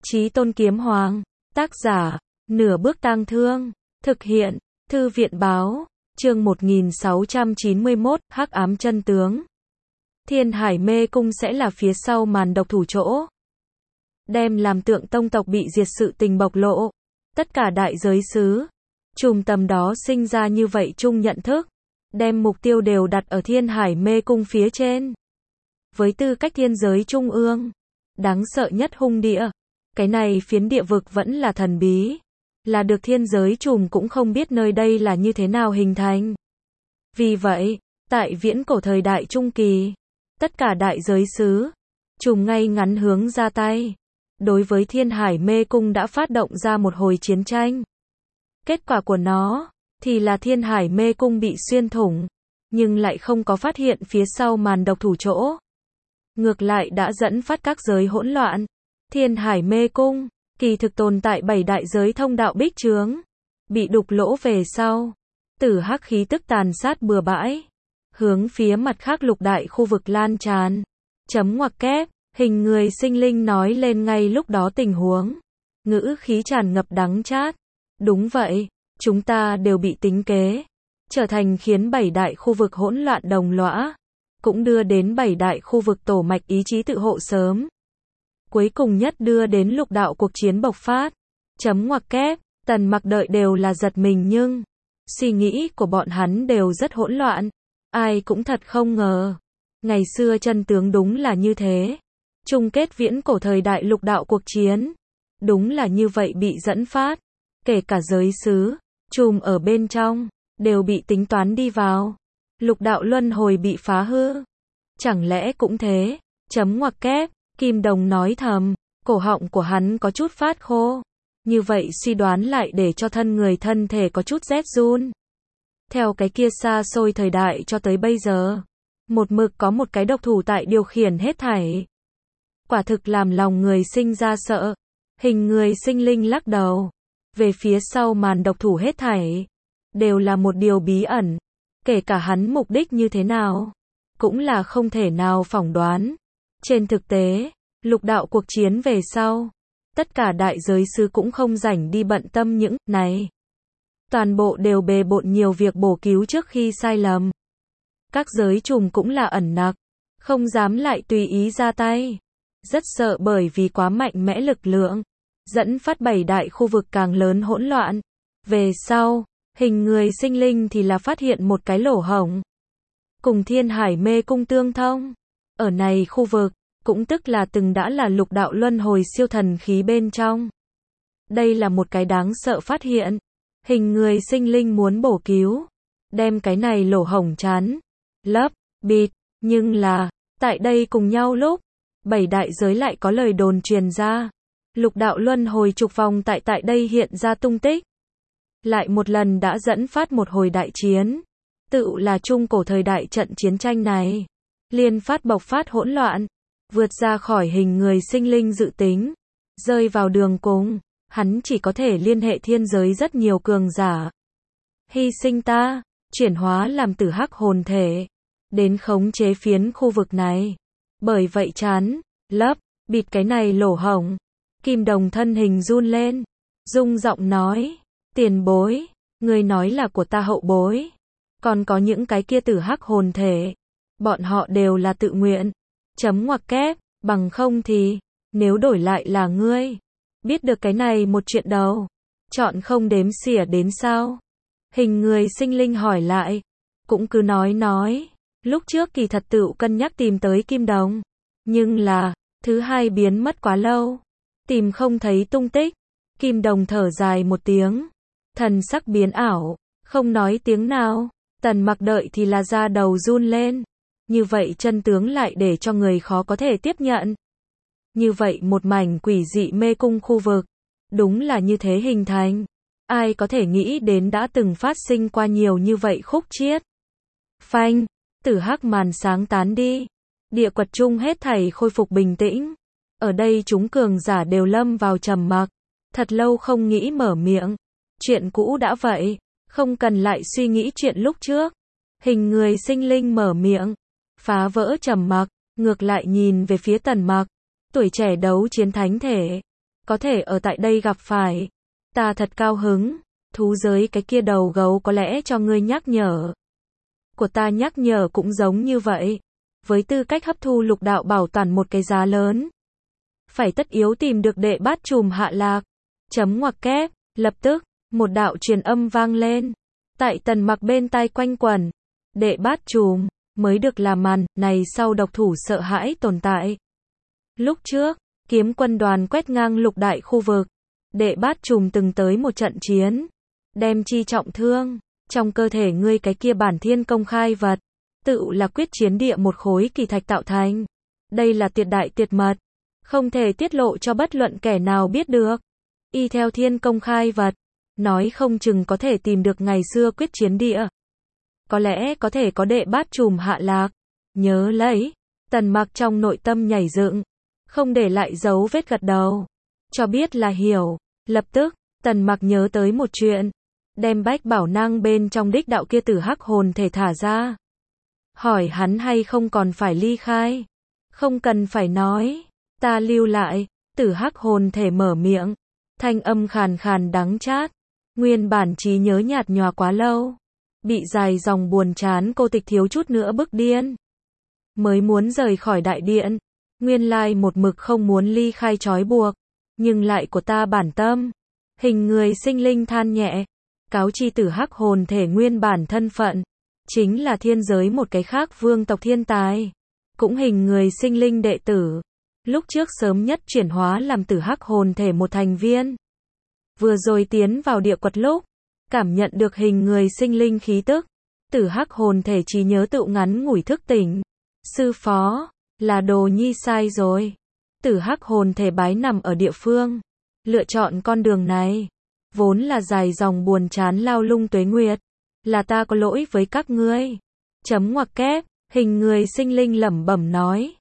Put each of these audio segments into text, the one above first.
Chí Tôn Kiếm Hoàng. Tác giả, Nửa Bước Tang Thương. Thực hiện, Thư viện Báo. Chương 1691, Hắc Ám Chân Tướng. Thiên Hải Mê Cung sẽ là phía sau màn độc thủ chỗ. Đem làm Tượng Tông tộc bị diệt sự tình bộc lộ. Tất cả đại giới xứ, trùm tầm đó sinh ra như vậy chung nhận thức. Đem mục tiêu đều đặt ở Thiên Hải Mê Cung phía trên. Với tư cách thiên giới trung ương, đáng sợ nhất hung địa. Cái này phiến địa vực vẫn là thần bí. Là được thiên giới trùm cũng không biết nơi đây là như thế nào hình thành. Vì vậy, tại viễn cổ thời đại trung kỳ, tất cả đại giới xứ, trùm ngay ngắn hướng ra tay. Đối với Thiên Hải Mê Cung đã phát động ra một hồi chiến tranh. Kết quả của nó, thì là Thiên Hải Mê Cung bị xuyên thủng, nhưng lại không có phát hiện phía sau màn độc thủ chỗ. Ngược lại đã dẫn phát các giới hỗn loạn. Thiên Hải Mê Cung, kỳ thực tồn tại 7 đại giới thông đạo bích chướng, bị đục lỗ về sau, tử hắc khí tức tàn sát bừa bãi, hướng phía mặt khác lục đại khu vực lan tràn. Chấm ngoặc kép, hình người sinh linh nói lên ngay lúc đó tình huống, ngữ khí tràn ngập đắng chát. Đúng vậy, chúng ta đều bị tính kế, trở thành khiến 7 đại khu vực hỗn loạn đồng lõa, cũng đưa đến 7 đại khu vực tổ mạch ý chí tự hộ sớm. Cuối cùng nhất đưa đến lục đạo cuộc chiến bộc phát. Chấm ngoặc kép, Tần Mặc đợi đều là giật mình nhưng suy nghĩ của bọn hắn đều rất hỗn loạn. Ai cũng thật không ngờ. Ngày xưa chân tướng đúng là như thế. Chung kết viễn cổ thời đại lục đạo cuộc chiến. Đúng là như vậy bị dẫn phát. Kể cả giới xứ, trùm ở bên trong, đều bị tính toán đi vào. Lục đạo luân hồi bị phá hư. Chẳng lẽ cũng thế? Chấm ngoặc kép. Kim Đồng nói thầm, cổ họng của hắn có chút phát khô. Như vậy suy đoán lại để cho thân thể có chút rét run. Theo cái kia xa xôi thời đại cho tới bây giờ, một mực có một cái độc thủ tại điều khiển hết thảy. Quả thực làm lòng người sinh ra sợ. Hình người sinh linh lắc đầu. Về phía sau màn độc thủ hết thảy, đều là một điều bí ẩn. Kể cả hắn mục đích như thế nào, cũng là không thể nào phỏng đoán. Trên thực tế, lục đạo cuộc chiến về sau, tất cả đại giới sư cũng không rảnh đi bận tâm những này. Toàn bộ đều bề bộn nhiều việc bổ cứu trước khi sai lầm. Các giới trùm cũng là ẩn nặc, không dám lại tùy ý ra tay. Rất sợ bởi vì quá mạnh mẽ lực lượng, dẫn phát 7 đại khu vực càng lớn hỗn loạn. Về sau, hình người sinh linh thì là phát hiện một cái lỗ hổng. Cùng Thiên Hải Mê Cung tương thông. Ở này khu vực, cũng tức là từng đã là lục đạo luân hồi siêu thần khí bên trong. Đây là một cái đáng sợ phát hiện. Hình người sinh linh muốn bổ cứu, đem cái này lỗ hổng chắn, lấp, bịt, nhưng là, tại đây cùng nhau lúc, 7 đại giới lại có lời đồn truyền ra. Lục đạo luân hồi trục vòng tại đây hiện ra tung tích. Lại một lần đã dẫn phát một hồi đại chiến. Tự là trung cổ thời đại trận chiến tranh này. Liên phát bộc phát hỗn loạn, vượt ra khỏi hình người sinh linh dự tính, rơi vào đường cùng, hắn chỉ có thể liên hệ thiên giới rất nhiều cường giả. Hy sinh ta, chuyển hóa làm tử hắc hồn thể, đến khống chế phiến khu vực này. Bởi vậy chán, lấp, bịt cái này lỗ hổng. Kim Đồng thân hình run lên, rung giọng nói, tiền bối, người nói là của ta hậu bối, còn có những cái kia tử hắc hồn thể. Bọn họ đều là tự nguyện. Chấm ngoặc kép, bằng không thì, nếu đổi lại là ngươi, biết được cái này một chuyện đầu, chọn không đếm xỉa đến sao? Hình người sinh linh hỏi lại, cũng cứ nói, lúc trước kỳ thật tự cân nhắc tìm tới Kim Đồng, nhưng là, thứ hai biến mất quá lâu, tìm không thấy tung tích. Kim Đồng thở dài một tiếng, thần sắc biến ảo, không nói tiếng nào. Tần Mặc đợi thì là da đầu run lên. Như vậy chân tướng lại để cho người khó có thể tiếp nhận. Như vậy một mảnh quỷ dị mê cung khu vực, đúng là như thế hình thành. Ai có thể nghĩ đến đã từng phát sinh qua nhiều như vậy khúc chiết. Phanh, tử hắc màn sáng tán đi. Địa quật chung hết thảy khôi phục bình tĩnh. Ở đây chúng cường giả đều lâm vào trầm mặc. Thật lâu không nghĩ mở miệng. Chuyện cũ đã vậy, không cần lại suy nghĩ chuyện lúc trước. Hình người sinh linh mở miệng, phá vỡ trầm mặc, ngược lại nhìn về phía Tần Mặc. Tuổi trẻ đấu chiến thánh thể, có thể ở tại đây gặp phải. Ta thật cao hứng, thú giới cái kia đầu gấu có lẽ cho ngươi nhắc nhở. Của ta nhắc nhở cũng giống như vậy. Với tư cách hấp thu lục đạo bảo toàn một cái giá lớn. Phải tất yếu tìm được đệ bát trùm hạ lạc. Chấm ngoặc kép, lập tức, một đạo truyền âm vang lên. Tại Tần Mặc bên tai quanh quẩn. Đệ bát trùm, mới được làm màn, này sau độc thủ sợ hãi tồn tại. Lúc trước, kiếm quân đoàn quét ngang lục đại khu vực. Đệ bát trùm từng tới một trận chiến. Đem chi trọng thương. Trong cơ thể ngươi cái kia bản thiên công khai vật. Tự là quyết chiến địa một khối kỳ thạch tạo thành. Đây là tuyệt đại tuyệt mật. Không thể tiết lộ cho bất luận kẻ nào biết được. Y theo thiên công khai vật. Nói không chừng có thể tìm được ngày xưa quyết chiến địa. Có lẽ có thể có đệ bát trùm hạ lạc. Nhớ lấy. Tần Mặc trong nội tâm nhảy dựng. Không để lại dấu vết gật đầu. Cho biết là hiểu. Lập tức, Tần Mặc nhớ tới một chuyện. Đem bách bảo năng bên trong đích đạo kia tử hắc hồn thể thả ra. Hỏi hắn hay không còn phải ly khai. Không cần phải nói. Ta lưu lại. Tử hắc hồn thể mở miệng. Thanh âm khàn khàn đắng chát. Nguyên bản trí nhớ nhạt nhòa quá lâu. Bị dài dòng buồn chán cô tịch thiếu chút nữa bức điên. Mới muốn rời khỏi đại điện. Nguyên lai một mực không muốn ly khai trói buộc. Nhưng lại của ta bản tâm. Hình người sinh linh than nhẹ. Cáo chi tử hắc hồn thể nguyên bản thân phận. Chính là thiên giới một cái khác vương tộc thiên tài. Cũng hình người sinh linh đệ tử. Lúc trước sớm nhất chuyển hóa làm tử hắc hồn thể một thành viên. Vừa rồi tiến vào địa quật lúc. Cảm nhận được hình người sinh linh khí tức. Tử hắc hồn thể trí nhớ tự ngắn ngủi thức tỉnh. Sư phó, là đồ nhi sai rồi. Tử hắc hồn thể bái nằm ở địa phương. Lựa chọn con đường này. Vốn là dài dòng buồn chán lao lung tuế nguyệt. Là ta có lỗi với các ngươi. Chấm ngoặc kép, hình người sinh linh lẩm bẩm nói.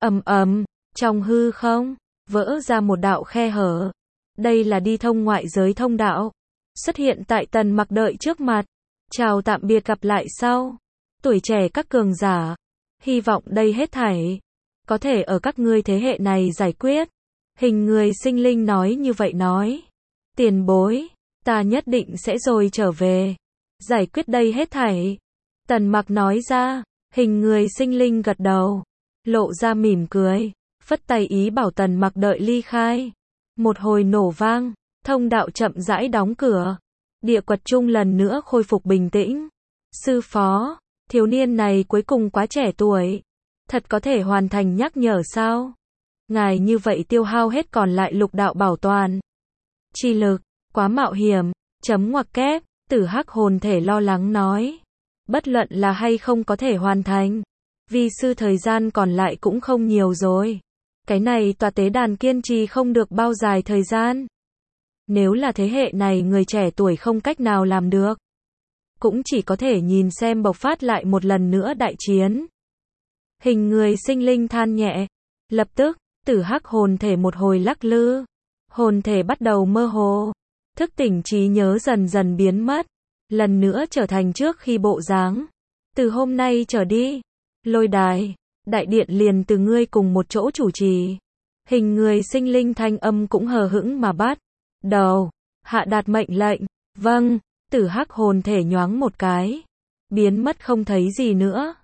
Trong hư không, vỡ ra một đạo khe hở. Đây là đi thông ngoại giới thông đạo. Xuất hiện tại Tần Mặc đợi trước mặt. Chào tạm biệt gặp lại sau. Tuổi trẻ các cường giả. Hy vọng đây hết thảy. Có thể ở các ngươi thế hệ này giải quyết. Hình người sinh linh nói như vậy nói. Tiền bối, ta nhất định sẽ rồi trở về. Giải quyết đây hết thảy. Tần Mặc nói ra. Hình người sinh linh gật đầu. Lộ ra mỉm cười. Phất tay ý bảo Tần Mặc đợi ly khai. Một hồi nổ vang. Thông đạo chậm rãi đóng cửa. Địa quật trung lần nữa khôi phục bình tĩnh. Sư phó, thiếu niên này cuối cùng quá trẻ tuổi. Thật có thể hoàn thành nhắc nhở sao? Ngài như vậy tiêu hao hết còn lại lục đạo bảo toàn. Chi lực, quá mạo hiểm. Chấm ngoặc kép, tử hắc hồn thể lo lắng nói. Bất luận là hay không có thể hoàn thành. Vi sư thời gian còn lại cũng không nhiều rồi. Cái này tòa tế đàn kiên trì không được bao dài thời gian. Nếu là thế hệ này người trẻ tuổi không cách nào làm được. Cũng chỉ có thể nhìn xem bộc phát lại một lần nữa đại chiến. Hình người sinh linh than nhẹ. Lập tức, tử hắc hồn thể một hồi lắc lư. Hồn thể bắt đầu mơ hồ. Thức tỉnh trí nhớ dần dần biến mất. Lần nữa trở thành trước khi bộ dáng. Từ hôm nay trở đi. Lôi đài. Đại điện liền từ ngươi cùng một chỗ chủ trì. Hình người sinh linh thanh âm cũng hờ hững mà bắt đầu. Hạ đạt mệnh lệnh. Vâng. Tử hắc hồn thể nhoáng một cái. Biến mất không thấy gì nữa.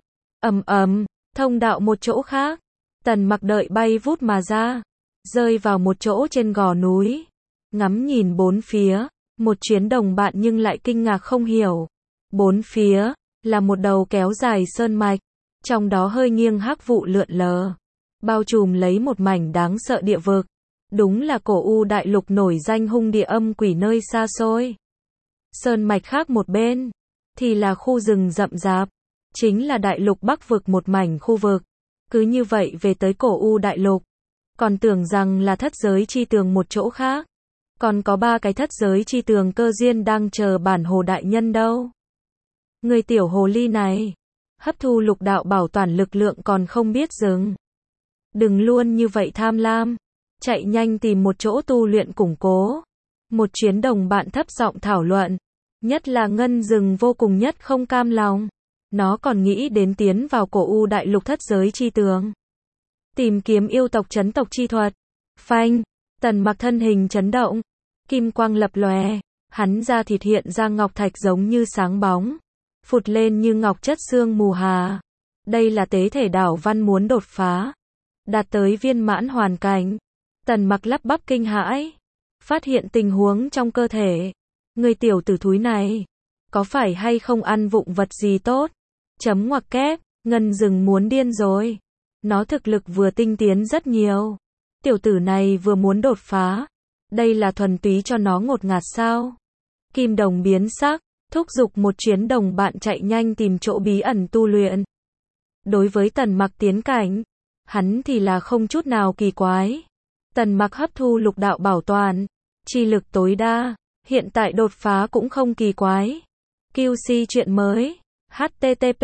Thông đạo một chỗ khác. Tần Mặc đợi bay vút mà ra. Rơi vào một chỗ trên gò núi. Ngắm nhìn bốn phía. Một chuyến đồng bạn nhưng lại kinh ngạc không hiểu. Bốn phía. Là một đầu kéo dài sơn mạch. Trong đó hơi nghiêng hắc vụ lượn lờ. Bao trùm lấy một mảnh đáng sợ địa vực. Đúng là cổ u đại lục nổi danh hung địa âm quỷ nơi xa xôi. Sơn mạch khác một bên. Thì là khu rừng rậm rạp. Chính là đại lục bắc vực một mảnh khu vực. Cứ như vậy về tới cổ u đại lục. Còn tưởng rằng là thất giới chi tường một chỗ khác. Còn có 3 cái thất giới chi tường cơ duyên đang chờ bản hồ đại nhân đâu. Người tiểu hồ ly này. Hấp thu lục đạo bảo toàn lực lượng còn không biết dừng. Đừng luôn như vậy tham lam. Chạy nhanh tìm một chỗ tu luyện củng cố. Một chuyến đồng bạn thấp giọng thảo luận. Nhất là ngân rừng vô cùng nhất không cam lòng. Nó còn nghĩ đến tiến vào cổ u đại lục thất giới chi tường. Tìm kiếm yêu tộc trấn tộc chi thuật. Phanh. Tần Mặc thân hình chấn động, kim quang lập lòe, hắn da thịt hiện ra ngọc thạch giống như sáng bóng, phụt lên như ngọc chất sương mù hà. Đây là tế thể đảo văn muốn đột phá, đạt tới viên mãn hoàn cảnh. Tần Mặc lắp bắp kinh hãi, phát hiện tình huống trong cơ thể. Người tiểu tử thúi này, có phải hay không ăn vụng vật gì tốt? Chấm ngoặc kép, Ngân Dừng muốn điên rồi. Nó thực lực vừa tinh tiến rất nhiều. Tiểu tử này vừa muốn đột phá. Đây là thuần túy cho nó ngột ngạt sao? Kim Đồng biến sắc, thúc giục một chuyến đồng bạn chạy nhanh tìm chỗ bí ẩn tu luyện. Đối với Tần Mặc tiến cảnh, hắn thì là không chút nào kỳ quái. Tần Mặc hấp thu lục đạo bảo toàn, chi lực tối đa, hiện tại đột phá cũng không kỳ quái. QC chuyện mới, http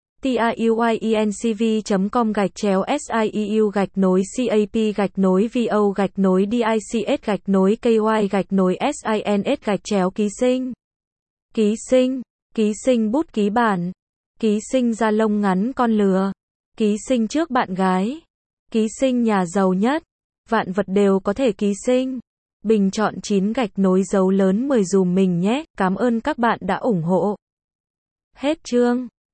taiuicncv.com/vo/dics/ky-dics/ký sinh, ký sinh bút ký bản, ký sinh da lông ngắn con lừa, ký sinh trước bạn gái, ký sinh nhà giàu nhất, vạn vật đều có thể ký sinh. Bình chọn 9 dấu lớn 10 dùm mình nhé, cảm ơn các bạn đã ủng hộ. Hết chương.